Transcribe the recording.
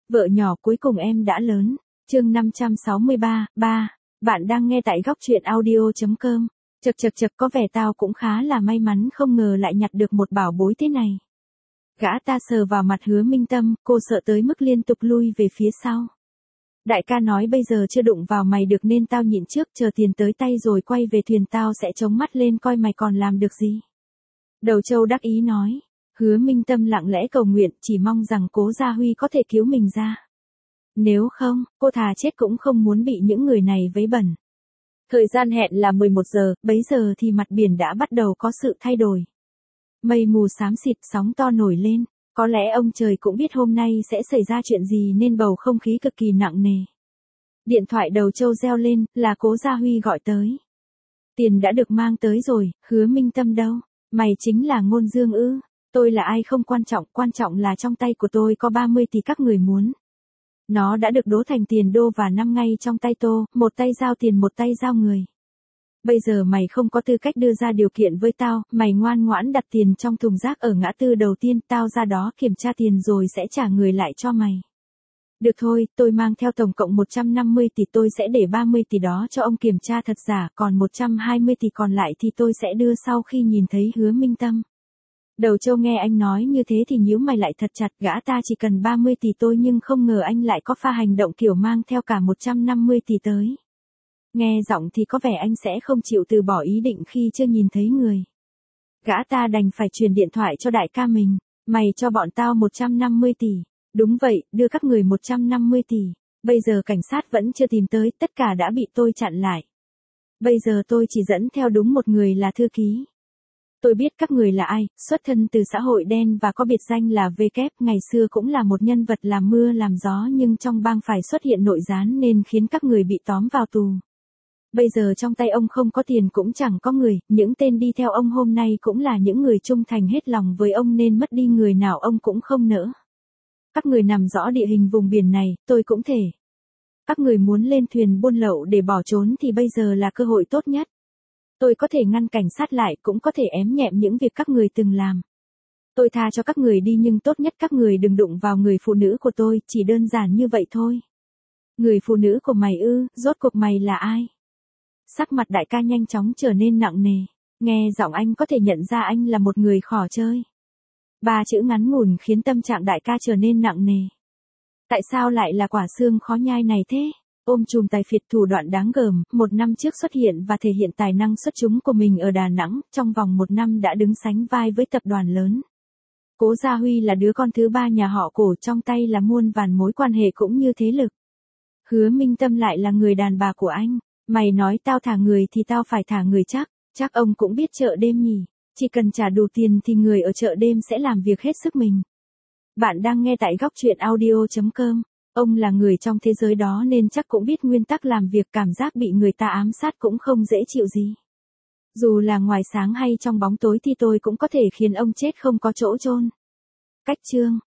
Vợ nhỏ cuối cùng em đã lớn. Chương 563, 3. Bạn đang nghe tại góc truyện audio.com. Chậc có vẻ tao cũng khá là may mắn không ngờ lại nhặt được một bảo bối thế này. Gã ta sờ vào mặt Hứa Minh Tâm, cô sợ tới mức liên tục lui về phía sau. Đại ca nói bây giờ chưa đụng vào mày được nên tao nhịn trước, chờ tiền tới tay rồi quay về thuyền tao sẽ chống mắt lên coi mày còn làm được gì. Đầu Châu đắc ý nói. Hứa Minh Tâm lặng lẽ cầu nguyện, chỉ mong rằng Cố Gia Huy có thể cứu mình ra. Nếu không, cô thà chết cũng không muốn bị những người này vấy bẩn. Thời gian hẹn là 11 giờ, bấy giờ thì mặt biển đã bắt đầu có sự thay đổi. Mây mù xám xịt, sóng to nổi lên, có lẽ ông trời cũng biết hôm nay sẽ xảy ra chuyện gì nên bầu không khí cực kỳ nặng nề. Điện thoại đầu Châu reo lên, là Cố Gia Huy gọi tới. Tiền đã được mang tới rồi, Hứa Minh Tâm đâu? Mày chính là Ngôn Dương ư? Tôi là ai không quan trọng là trong tay của tôi có 30 tỷ các người muốn. Nó đã được đố thành tiền đô và nằm ngay trong tay tôi, một tay giao tiền một tay giao người. Bây giờ mày không có tư cách đưa ra điều kiện với tao, mày ngoan ngoãn đặt tiền trong thùng rác ở ngã tư đầu tiên, tao ra đó kiểm tra tiền rồi sẽ trả người lại cho mày. Được thôi, tôi mang theo tổng cộng 150 tỷ, tôi sẽ để 30 tỷ đó cho ông kiểm tra thật giả, còn 120 tỷ còn lại thì tôi sẽ đưa sau khi nhìn thấy Hứa Minh Tâm. Đầu Châu nghe anh nói như thế thì nhíu mày lại thật chặt, gã ta chỉ cần 30 tỷ tôi nhưng không ngờ anh lại có pha hành động kiểu mang theo cả 150 tỷ tới. Nghe giọng thì có vẻ anh sẽ không chịu từ bỏ ý định khi chưa nhìn thấy người. Gã ta đành phải truyền điện thoại cho đại ca mình, mày cho bọn tao 150 tỷ. Đúng vậy, đưa các người 150 tỷ. Bây giờ cảnh sát vẫn chưa tìm tới, tất cả đã bị tôi chặn lại. Bây giờ tôi chỉ dẫn theo đúng một người là thư ký. Tôi biết các người là ai, xuất thân từ xã hội đen và có biệt danh là V kép, ngày xưa cũng là một nhân vật làm mưa làm gió nhưng trong bang phải xuất hiện nội gián nên khiến các người bị tóm vào tù. Bây giờ trong tay ông không có tiền cũng chẳng có người, những tên đi theo ông hôm nay cũng là những người trung thành hết lòng với ông nên mất đi người nào ông cũng không nỡ. Các người nằm rõ địa hình vùng biển này, tôi cũng thể. Các người muốn lên thuyền buôn lậu để bỏ trốn thì bây giờ là cơ hội tốt nhất. Tôi có thể ngăn cảnh sát lại, cũng có thể ém nhẹm những việc các người từng làm. Tôi tha cho các người đi nhưng tốt nhất các người đừng đụng vào người phụ nữ của tôi, chỉ đơn giản như vậy thôi. Người phụ nữ của mày ư, rốt cuộc mày là ai? Sắc mặt đại ca nhanh chóng trở nên nặng nề, nghe giọng anh có thể nhận ra anh là một người khó chơi. 3 chữ ngắn ngủn khiến tâm trạng đại ca trở nên nặng nề. Tại sao lại là quả xương khó nhai này thế? Ôm chùm tài phiệt thủ đoạn đáng gờm, 1 năm trước xuất hiện và thể hiện tài năng xuất chúng của mình ở Đà Nẵng, trong vòng 1 năm đã đứng sánh vai với tập đoàn lớn. Cố Gia Huy là đứa con thứ 3 nhà họ Cổ, trong tay là muôn vàn mối quan hệ cũng như thế lực. Hứa Minh Tâm lại là người đàn bà của anh. Mày nói tao thả người thì tao phải thả người chắc ông cũng biết chợ đêm nhỉ, chỉ cần trả đủ tiền thì người ở chợ đêm sẽ làm việc hết sức mình. Bạn đang nghe tại góc truyện audio.com, ông là người trong thế giới đó nên chắc cũng biết nguyên tắc làm việc, cảm giác bị người ta ám sát cũng không dễ chịu gì. Dù là ngoài sáng hay trong bóng tối thì tôi cũng có thể khiến ông chết không có chỗ chôn. Cách chương